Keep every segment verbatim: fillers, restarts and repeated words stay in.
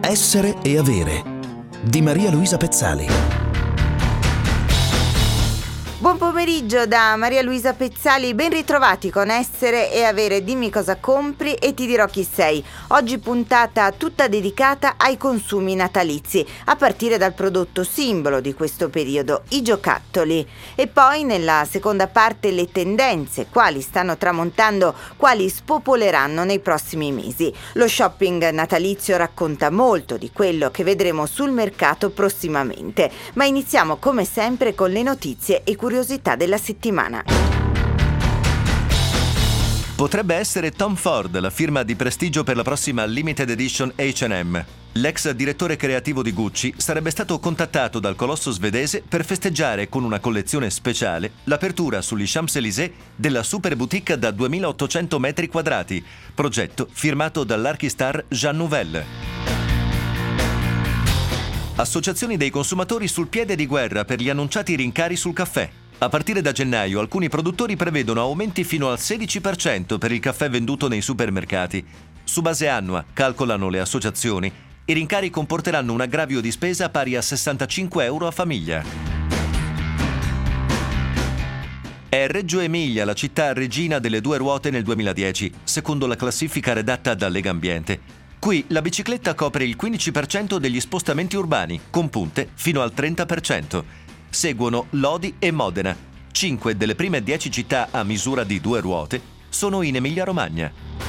Essere e avere di Maria Luisa Pezzali. Buon pomeriggio da Maria Luisa Pezzali, ben ritrovati con Essere e Avere. Dimmi cosa compri e ti dirò chi sei. Oggi puntata tutta dedicata ai consumi natalizi, a partire dal prodotto simbolo di questo periodo, i giocattoli. E poi nella seconda parte le tendenze, quali stanno tramontando, quali spopoleranno nei prossimi mesi. Lo shopping natalizio racconta molto di quello che vedremo sul mercato prossimamente, ma iniziamo come sempre con le notizie e curiosità della settimana. Potrebbe essere Tom Ford la firma di prestigio per la prossima limited edition H and M. L'ex direttore creativo di Gucci sarebbe stato contattato dal colosso svedese per festeggiare con una collezione speciale l'apertura sugli Champs-Élysées della super boutique da duemilaottocento metri quadrati, progetto firmato dall'archistar Jean Nouvel. Associazioni dei consumatori sul piede di guerra per gli annunciati rincari sul caffè. A partire da gennaio alcuni produttori prevedono aumenti fino al sedici per cento per il caffè venduto nei supermercati. Su base annua, calcolano le associazioni, i rincari comporteranno un aggravio di spesa pari a sessantacinque euro a famiglia. È Reggio Emilia la città regina delle due ruote nel duemiladieci, secondo la classifica redatta da Legambiente. Qui la bicicletta copre il quindici per cento degli spostamenti urbani, con punte fino al trenta per cento. Seguono Lodi e Modena. Cinque delle prime dieci città a misura di due ruote sono in Emilia-Romagna.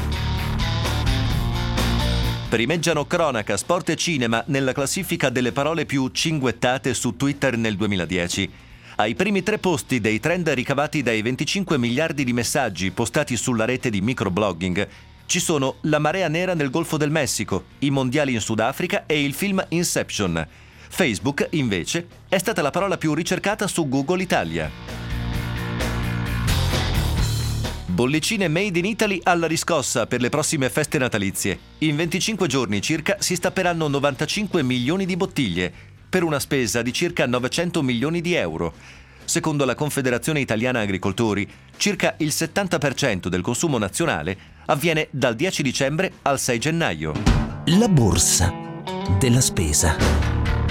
Primeggiano cronaca, sport e cinema nella classifica delle parole più cinguettate su Twitter nel duemiladieci. Ai primi tre posti dei trend ricavati dai venticinque miliardi di messaggi postati sulla rete di microblogging ci sono la marea nera nel Golfo del Messico, i mondiali in Sudafrica e il film Inception. Facebook, invece, è stata la parola più ricercata su Google Italia. Bollicine made in Italy alla riscossa per le prossime feste natalizie. In venticinque giorni circa si stapperanno novantacinque milioni di bottiglie, per una spesa di circa novecento milioni di euro. Secondo la Confederazione Italiana Agricoltori, circa il settanta per cento del consumo nazionale avviene dal dieci dicembre al sei gennaio. La borsa della spesa.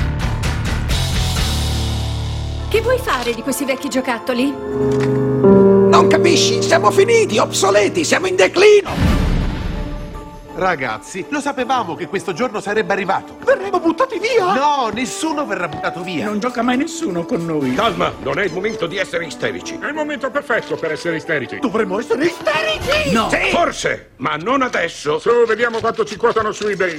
Che vuoi fare di questi vecchi giocattoli? Non capisci? Siamo finiti, obsoleti, siamo in declino! Ragazzi, lo sapevamo che questo giorno sarebbe arrivato. Verremo buttati via? No, nessuno verrà buttato via. Non gioca mai nessuno con noi. Calma, non è il momento di essere isterici. È il momento perfetto per essere isterici. Dovremmo essere isterici? No. Sì. Forse, ma non adesso. Su, vediamo quanto ci quotano su eBay.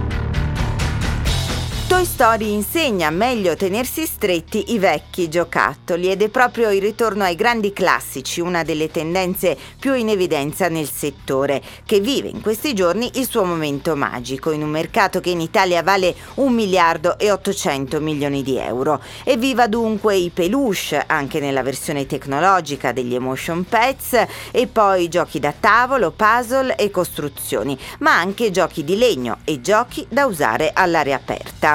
Toy Story insegna meglio tenersi stretti i vecchi giocattoli ed è proprio il ritorno ai grandi classici una delle tendenze più in evidenza nel settore, che vive in questi giorni il suo momento magico in un mercato che in Italia vale un miliardo e ottocento milioni di euro. Evviva dunque i peluche anche nella versione tecnologica degli Emotion Pets e poi giochi da tavolo, puzzle e costruzioni, ma anche giochi di legno e giochi da usare all'aria aperta.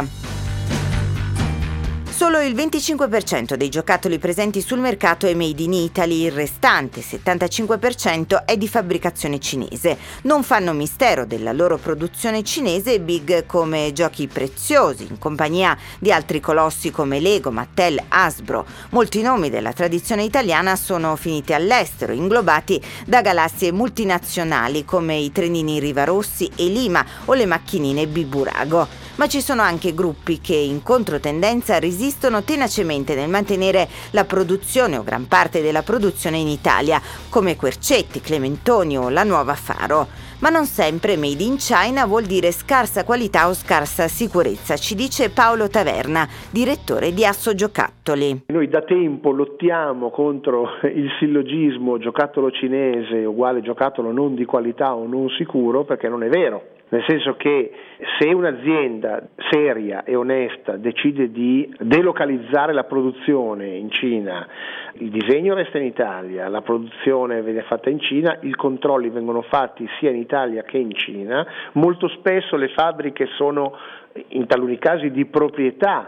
Solo il venticinque per cento dei giocattoli presenti sul mercato è made in Italy, il restante settantacinque per cento è di fabbricazione cinese. Non fanno mistero della loro produzione cinese big come Giochi Preziosi, in compagnia di altri colossi come Lego, Mattel, Hasbro. Molti nomi della tradizione italiana sono finiti all'estero, inglobati da galassie multinazionali come i trenini Rivarossi e Lima o le macchinine Biburago. Ma ci sono anche gruppi che in controtendenza resistono tenacemente nel mantenere la produzione o gran parte della produzione in Italia, come Quercetti, Clementoni o la Nuova Faro. Ma non sempre made in China vuol dire scarsa qualità o scarsa sicurezza, ci dice Paolo Taverna, direttore di Asso Giocattoli. Noi da tempo lottiamo contro il sillogismo giocattolo cinese uguale giocattolo non di qualità o non sicuro, perché non è vero. Nel senso che se un'azienda seria e onesta decide di delocalizzare la produzione in Cina, il disegno resta in Italia, la produzione viene fatta in Cina, i controlli vengono fatti sia in Italia che in Cina, molto spesso le fabbriche sono in taluni casi di proprietà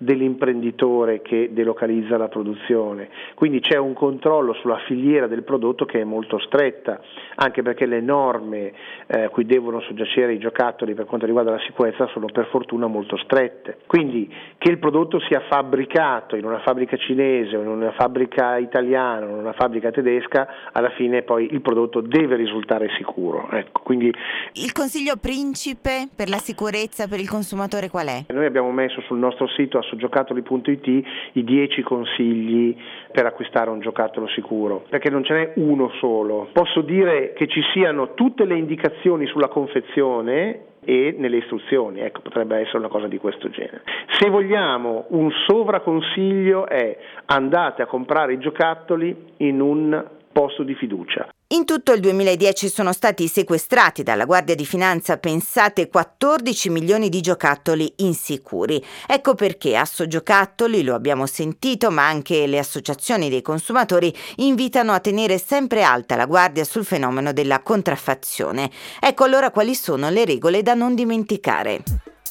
dell'imprenditore che delocalizza la produzione. Quindi c'è un controllo sulla filiera del prodotto che è molto stretta, anche perché le norme eh, cui devono soggiacere i giocattoli per quanto riguarda la sicurezza sono per fortuna molto strette. Quindi che il prodotto sia fabbricato in una fabbrica cinese o in una fabbrica italiana o in una fabbrica tedesca, alla fine poi il prodotto deve risultare sicuro. Ecco, quindi il consiglio principe per la sicurezza per il consumatore qual è? Noi abbiamo messo sul nostro sito assogiocattoli punto it i dieci consigli per acquistare un giocattolo sicuro, perché non ce n'è uno solo. Posso dire che ci siano tutte le indicazioni sulla confezione e nelle istruzioni, ecco, potrebbe essere una cosa di questo genere. Se vogliamo un sovraconsiglio è: andate a comprare i giocattoli in un posto di fiducia. In tutto il duemiladieci sono stati sequestrati dalla Guardia di Finanza, pensate, quattordici milioni di giocattoli insicuri. Ecco perché Assogiocattoli, lo abbiamo sentito, ma anche le associazioni dei consumatori invitano a tenere sempre alta la guardia sul fenomeno della contraffazione. Ecco allora quali sono le regole da non dimenticare.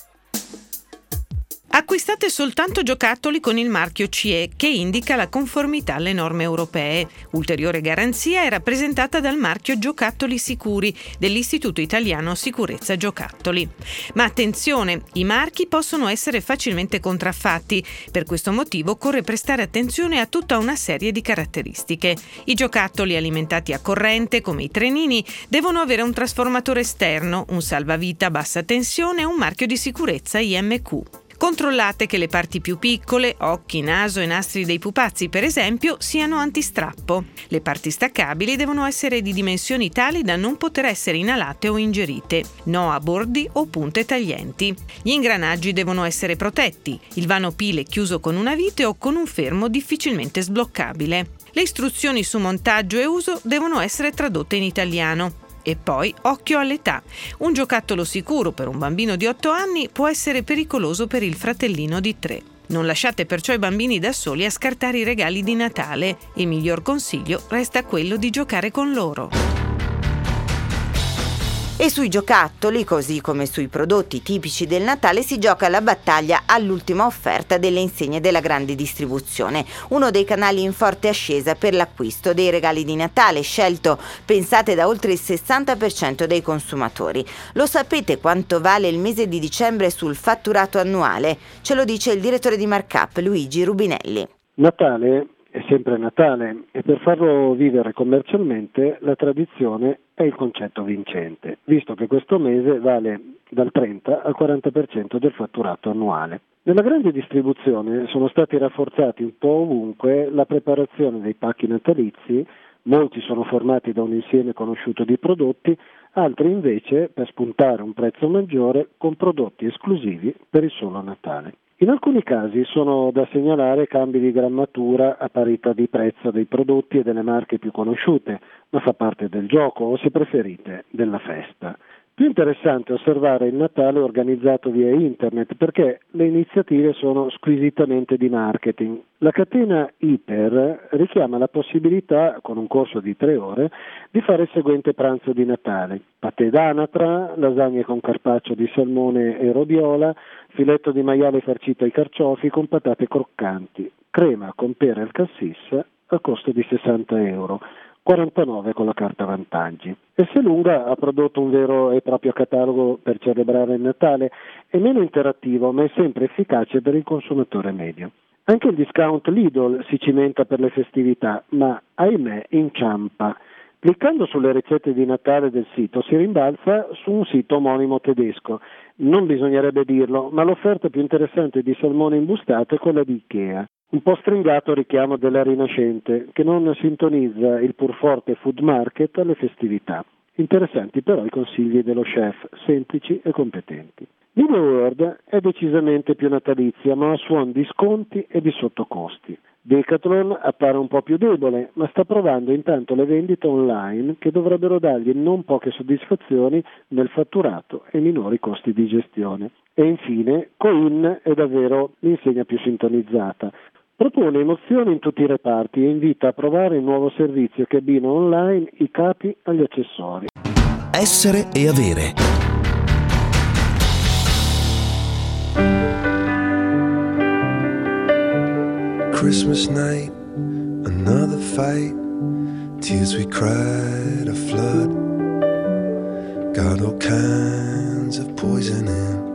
Acquistate soltanto giocattoli con il marchio C E, che indica la conformità alle norme europee. Ulteriore garanzia è rappresentata dal marchio Giocattoli Sicuri dell'Istituto Italiano Sicurezza Giocattoli. Ma attenzione, i marchi possono essere facilmente contraffatti. Per questo motivo occorre prestare attenzione a tutta una serie di caratteristiche. I giocattoli alimentati a corrente, come i trenini, devono avere un trasformatore esterno, un salvavita a bassa tensione e un marchio di sicurezza I M Q. Controllate che le parti più piccole, occhi, naso e nastri dei pupazzi per esempio, siano antistrappo. Le parti staccabili devono essere di dimensioni tali da non poter essere inalate o ingerite. No a bordi o punte taglienti. Gli ingranaggi devono essere protetti. Il vano pile chiuso con una vite o con un fermo difficilmente sbloccabile. Le istruzioni su montaggio e uso devono essere tradotte in italiano. E poi occhio all'età. Un giocattolo sicuro per un bambino di otto anni può essere pericoloso per il fratellino di tre. Non lasciate perciò i bambini da soli a scartare i regali di Natale. Il miglior consiglio resta quello di giocare con loro. E sui giocattoli, così come sui prodotti tipici del Natale, si gioca la battaglia all'ultima offerta delle insegne della grande distribuzione, uno dei canali in forte ascesa per l'acquisto dei regali di Natale, scelto, pensate, da oltre il sessanta per cento dei consumatori. Lo sapete quanto vale il mese di dicembre sul fatturato annuale? Ce lo dice il direttore di Markup, Luigi Rubinelli. Natale è sempre Natale e per farlo vivere commercialmente la tradizione è il concetto vincente, visto che questo mese vale dal trenta al quaranta per cento del fatturato annuale. Nella grande distribuzione sono stati rafforzati un po' ovunque la preparazione dei pacchi natalizi, molti sono formati da un insieme conosciuto di prodotti, altri invece per spuntare un prezzo maggiore con prodotti esclusivi per il solo Natale. In alcuni casi sono da segnalare cambi di grammatura a parità di prezzo dei prodotti e delle marche più conosciute, ma fa parte del gioco o, se preferite, della festa. Più interessante osservare il Natale organizzato via internet perché le iniziative sono squisitamente di marketing. La catena Iper richiama la possibilità, con un corso di tre ore, di fare il seguente pranzo di Natale: patè d'anatra, lasagne con carpaccio di salmone e roviola, filetto di maiale farcito ai carciofi con patate croccanti, crema con pere al cassis a costo di sessanta euro. quarantanove con la carta vantaggi. Esselunga ha prodotto un vero e proprio catalogo per celebrare il Natale, è meno interattivo ma è sempre efficace per il consumatore medio. Anche il discount Lidl si cimenta per le festività, ma ahimè inciampa. Cliccando sulle ricette di Natale del sito si rimbalza su un sito omonimo tedesco. Non bisognerebbe dirlo, ma l'offerta più interessante di salmone imbustato è quella di Ikea. Un po' stringato richiamo della Rinascente, che non sintonizza il pur forte food market alle festività. Interessanti però i consigli dello chef, semplici e competenti. Middle World è decisamente più natalizia, ma ha suon di sconti e di sottocosti. Decathlon appare un po' più debole, ma sta provando intanto le vendite online che dovrebbero dargli non poche soddisfazioni nel fatturato e minori costi di gestione. E infine, Coin è davvero l'insegna più sintonizzata. Propone emozioni in tutti i reparti e invita a provare il nuovo servizio che abbina online i capi agli accessori. Essere e avere. Christmas night, another fight, tears we cried a flood. Got all kinds of poison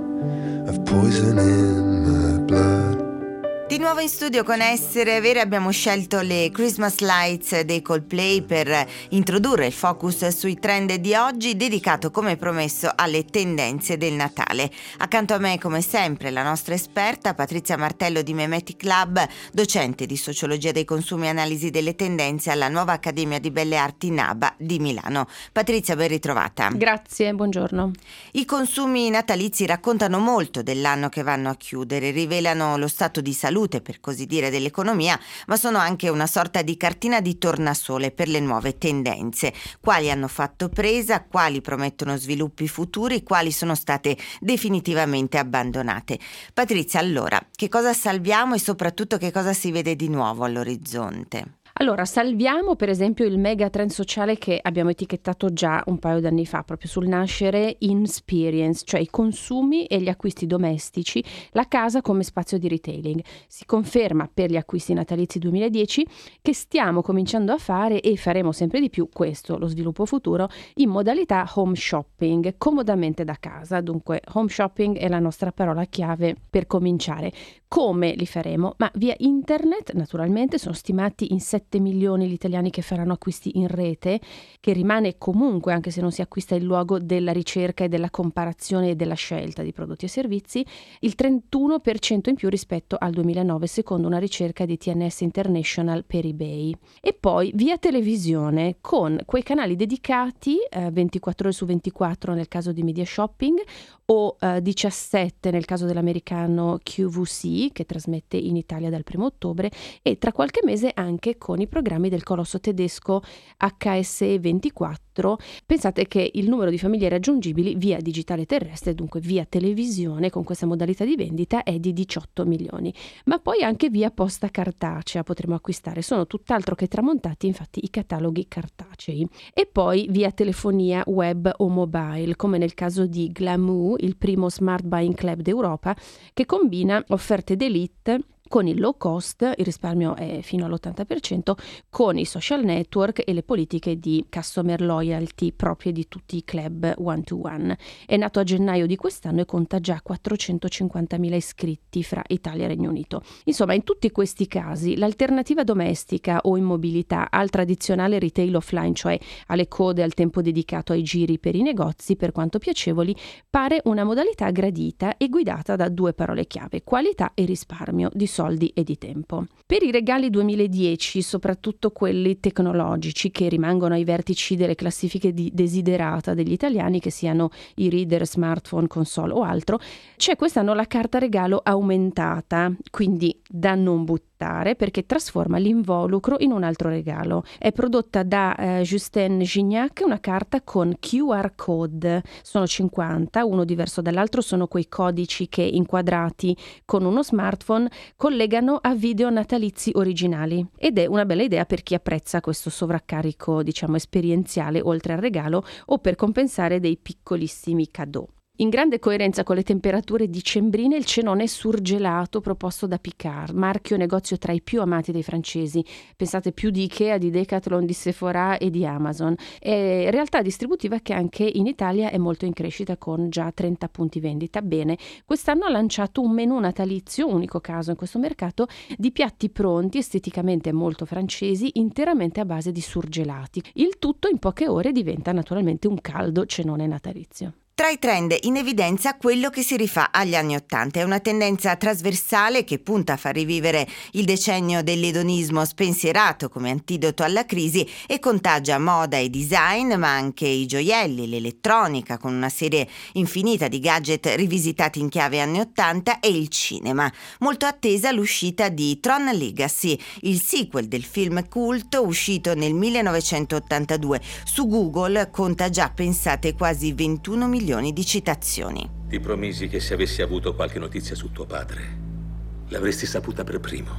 in, of poison in my blood. Di nuovo in studio con Essere Vere abbiamo scelto le Christmas Lights dei Coldplay per introdurre il focus sui trend di oggi, dedicato come promesso alle tendenze del Natale. Accanto a me come sempre la nostra esperta Patrizia Martello di Memetic Lab, docente di sociologia dei consumi e analisi delle tendenze alla Nuova Accademia di Belle Arti NABA di Milano. Patrizia, ben ritrovata. Grazie, buongiorno. I consumi natalizi raccontano molto dell'anno che vanno a chiudere, rivelano lo stato di salute, per così dire, dell'economia, ma sono anche una sorta di cartina di tornasole per le nuove tendenze. Quali hanno fatto presa, quali promettono sviluppi futuri, quali sono state definitivamente abbandonate. Patrizia, allora, che cosa salviamo e soprattutto che cosa si vede di nuovo all'orizzonte? Allora, salviamo per esempio il mega trend sociale che abbiamo etichettato già un paio d'anni fa, proprio sul nascere Insperience, cioè i consumi e gli acquisti domestici, la casa come spazio di retailing. Si conferma per gli acquisti natalizi duemiladieci che stiamo cominciando a fare e faremo sempre di più questo, lo sviluppo futuro, in modalità home shopping, comodamente da casa. Dunque, home shopping è la nostra parola chiave per cominciare. Come li faremo? Ma via internet, naturalmente. Sono stimati in sette milioni gli italiani che faranno acquisti in rete, che rimane comunque, anche se non si acquista, il luogo della ricerca e della comparazione e della scelta di prodotti e servizi, il trentuno per cento in più rispetto al duemilanove, secondo una ricerca di T N S International per eBay. E poi via televisione, con quei canali dedicati eh, ventiquattro ore su ventiquattro nel caso di media shopping, o eh, diciassette nel caso dell'americano Q V C, che trasmette in Italia dal primo ottobre, e tra qualche mese anche con i programmi del colosso tedesco H S E ventiquattro. Pensate che il numero di famiglie raggiungibili via digitale terrestre, dunque via televisione, con questa modalità di vendita è di diciotto milioni. Ma poi anche via posta cartacea potremo acquistare, sono tutt'altro che tramontati infatti i cataloghi cartacei. E poi via telefonia web o mobile, come nel caso di Glamoo, il primo smart buying club d'Europa, che combina offerte d'élite con il low cost, il risparmio è fino all'ottanta per cento, con i social network e le politiche di customer loyalty proprie di tutti i club one to one. È nato a gennaio di quest'anno e conta già quattrocentocinquantamila iscritti fra Italia e Regno Unito. Insomma, in tutti questi casi l'alternativa domestica o in mobilità al tradizionale retail offline, cioè alle code, al tempo dedicato ai giri per i negozi, per quanto piacevoli, pare una modalità gradita e guidata da due parole chiave: qualità e risparmio di soldi e di tempo. Per i regali duemiladieci, soprattutto quelli tecnologici che rimangono ai vertici delle classifiche di desiderata degli italiani, che siano i reader, smartphone, console o altro, c'è quest'anno la carta regalo aumentata, quindi da non buttare, perché trasforma l'involucro in un altro regalo. È prodotta da eh, Justin Gignac, una carta con Q R code. Sono cinquanta, uno diverso dall'altro, sono quei codici che inquadrati con uno smartphone collegano a video natalizi originali, ed è una bella idea per chi apprezza questo sovraccarico, diciamo, esperienziale oltre al regalo, o per compensare dei piccolissimi cadeau. In grande coerenza con le temperature dicembrine, il cenone surgelato proposto da Picard, marchio negozio tra i più amati dei francesi. Pensate, più di Ikea, di Decathlon, di Sephora e di Amazon. È realtà distributiva che anche in Italia è molto in crescita, con già trenta punti vendita. Bene, quest'anno ha lanciato un menù natalizio, unico caso in questo mercato, di piatti pronti, esteticamente molto francesi, interamente a base di surgelati. Il tutto in poche ore diventa naturalmente un caldo cenone natalizio. Tra i trend in evidenza quello che si rifà agli anni Ottanta. È una tendenza trasversale che punta a far rivivere il decennio dell'edonismo spensierato come antidoto alla crisi e contagia moda e design, ma anche i gioielli, l'elettronica, con una serie infinita di gadget rivisitati in chiave anni Ottanta, e il cinema. Molto attesa l'uscita di Tron Legacy, il sequel del film culto uscito nel millenovecentottantadue. Su Google conta già, pensate, quasi ventuno milioni di citazioni. Ti promisi che se avessi avuto qualche notizia su tuo padre, l'avresti saputa per primo.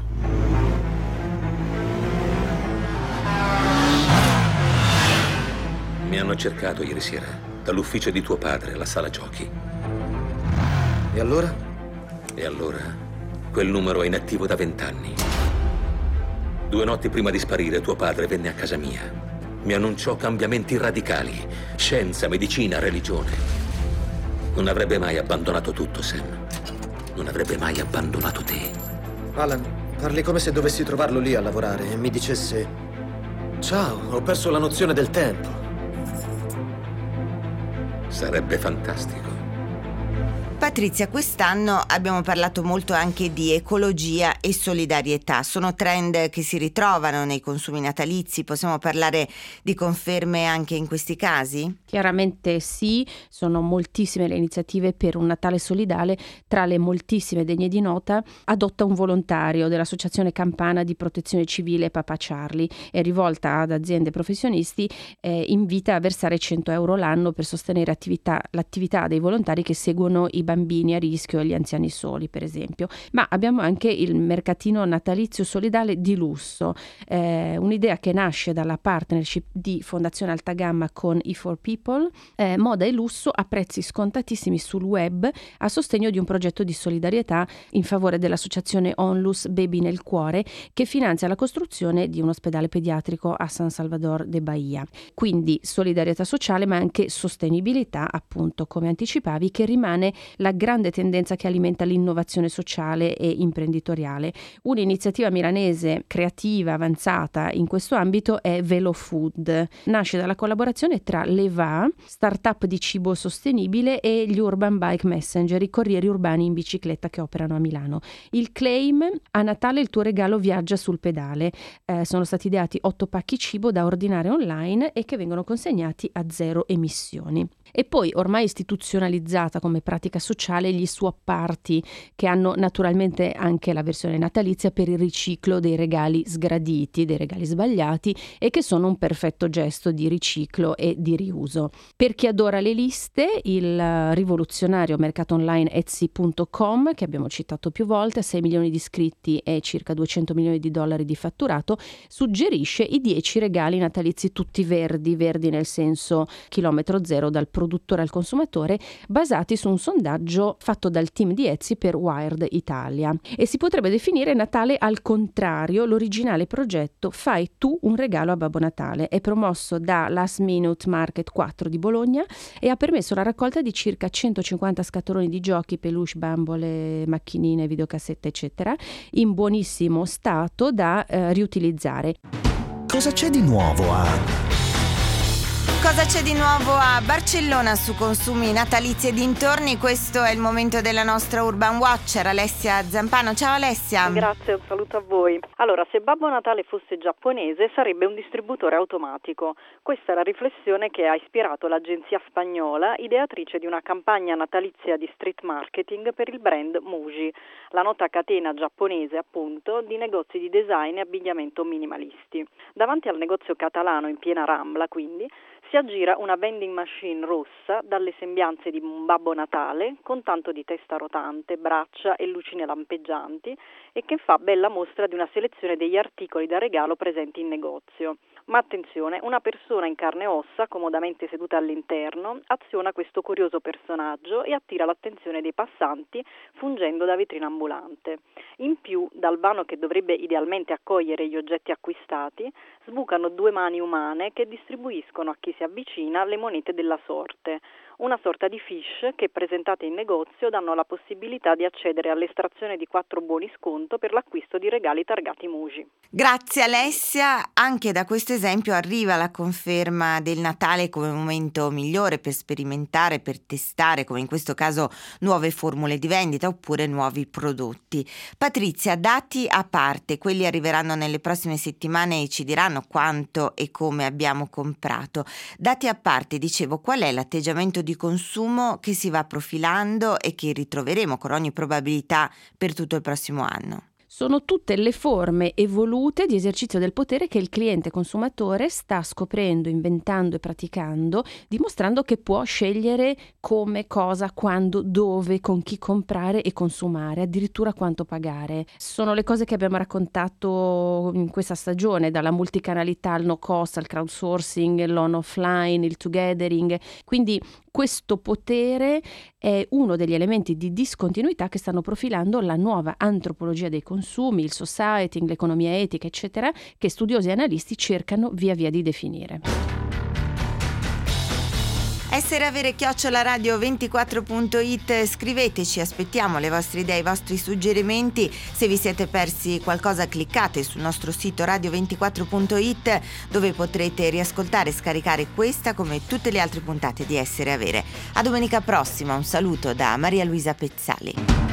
Mi hanno cercato ieri sera, dall'ufficio di tuo padre alla sala giochi. E allora? E allora, quel numero è inattivo da vent'anni. Due notti prima di sparire, tuo padre venne a casa mia. Mi annunciò cambiamenti radicali. Scienza, medicina, religione. Non avrebbe mai abbandonato tutto, Sam. Non avrebbe mai abbandonato te. Alan, parli come se dovessi trovarlo lì a lavorare e mi dicesse: ciao, ho perso la nozione del tempo. Sarebbe fantastico. Patrizia, quest'anno abbiamo parlato molto anche di ecologia e solidarietà. Sono trend che si ritrovano nei consumi natalizi. Possiamo parlare di conferme anche in questi casi? Chiaramente sì, sono moltissime le iniziative per un Natale solidale. Tra le moltissime degne di nota, Adotta un volontario dell'Associazione Campana di Protezione Civile Papà Charlie, è rivolta ad aziende e professionisti, eh, invita a versare cento euro l'anno per sostenere attività, l'attività dei volontari che seguono i bambini a rischio e gli anziani soli, per esempio. Ma abbiamo anche il mercatino natalizio solidale di lusso, eh, un'idea che nasce dalla partnership di Fondazione Alta Gamma con E quattro People, eh, moda e lusso a prezzi scontatissimi sul web, a sostegno di un progetto di solidarietà in favore dell'associazione Onlus Baby nel Cuore, che finanzia la costruzione di un ospedale pediatrico a San Salvador de Bahia. Quindi solidarietà sociale, ma anche sostenibilità, appunto, come anticipavi, che rimane la grande tendenza che alimenta l'innovazione sociale e imprenditoriale. Un'iniziativa milanese creativa, avanzata in questo ambito è Velo Food. Nasce dalla collaborazione tra Leva, startup di cibo sostenibile, e gli Urban Bike Messenger, i corrieri urbani in bicicletta che operano a Milano. Il claim: a Natale il tuo regalo viaggia sul pedale. Eh, sono stati ideati otto pacchi cibo da ordinare online e che vengono consegnati a zero emissioni. E poi, ormai istituzionalizzata come pratica sociale, gli swap party, che hanno naturalmente anche la versione natalizia per il riciclo dei regali sgraditi, dei regali sbagliati, e che sono un perfetto gesto di riciclo e di riuso. Per chi adora le liste, il rivoluzionario mercato online Etsy punto com, che abbiamo citato più volte, a sei milioni di iscritti e circa duecento milioni di dollari di fatturato, suggerisce i dieci regali natalizi tutti verdi, verdi nel senso chilometro zero dal produttore al consumatore, basati su un sondaggio fatto dal team di Etsy per Wired Italia. E si potrebbe definire Natale al contrario l'originale progetto Fai tu un regalo a Babbo Natale. È promosso da Last Minute Market quattro di Bologna e ha permesso la raccolta di circa centocinquanta scatoloni di giochi, peluche, bambole, macchinine, videocassette, eccetera, in buonissimo stato da eh, riutilizzare. Cosa c'è di nuovo a... Cosa c'è di nuovo a Barcellona su consumi natalizi e dintorni? Questo è il momento della nostra Urban Watcher, Alessia Zampano. Ciao Alessia. Grazie, un saluto a voi. Allora, se Babbo Natale fosse giapponese sarebbe un distributore automatico. Questa è la riflessione che ha ispirato l'agenzia spagnola, ideatrice di una campagna natalizia di street marketing per il brand Muji, la nota catena giapponese, appunto, di negozi di design e abbigliamento minimalisti. Davanti al negozio catalano in piena Rambla, quindi, si aggira una vending machine rossa dalle sembianze di un Babbo Natale, con tanto di testa rotante, braccia e lucine lampeggianti, e che fa bella mostra di una selezione degli articoli da regalo presenti in negozio. Ma attenzione, una persona in carne e ossa, comodamente seduta all'interno, aziona questo curioso personaggio e attira l'attenzione dei passanti fungendo da vetrina ambulante. In più, dal vano che dovrebbe idealmente accogliere gli oggetti acquistati, sbucano due mani umane che distribuiscono a chi si avvicina le monete della sorte. Una sorta di fiche che, presentate in negozio, danno la possibilità di accedere all'estrazione di quattro buoni sconto per l'acquisto di regali targati Muji. Grazie Alessia. Anche da questo esempio arriva la conferma del Natale come momento migliore per sperimentare, per testare, come in questo caso, nuove formule di vendita oppure nuovi prodotti. Patrizia, dati a parte, quelli arriveranno nelle prossime settimane e ci diranno quanto e come abbiamo comprato. Dati a parte, dicevo, qual è l'atteggiamento di consumo che si va profilando e che ritroveremo con ogni probabilità per tutto il prossimo anno? Sono tutte le forme evolute di esercizio del potere che il cliente consumatore sta scoprendo, inventando e praticando, dimostrando che può scegliere come, cosa, quando, dove, con chi comprare e consumare, addirittura quanto pagare. Sono le cose che abbiamo raccontato in questa stagione, dalla multicanalità al no cost, al crowdsourcing, l'on offline, il togethering. Quindi questo potere è uno degli elementi di discontinuità che stanno profilando la nuova antropologia dei consumi, il societying, l'economia etica, eccetera, che studiosi e analisti cercano via via di definire. Essere avere chiocciola radio ventiquattro punto it, scriveteci, aspettiamo le vostre idee, i vostri suggerimenti. Se vi siete persi qualcosa, cliccate sul nostro sito radio ventiquattro punto it, dove potrete riascoltare e scaricare questa come tutte le altre puntate di Essere Avere. A domenica prossima, un saluto da Maria Luisa Pezzali.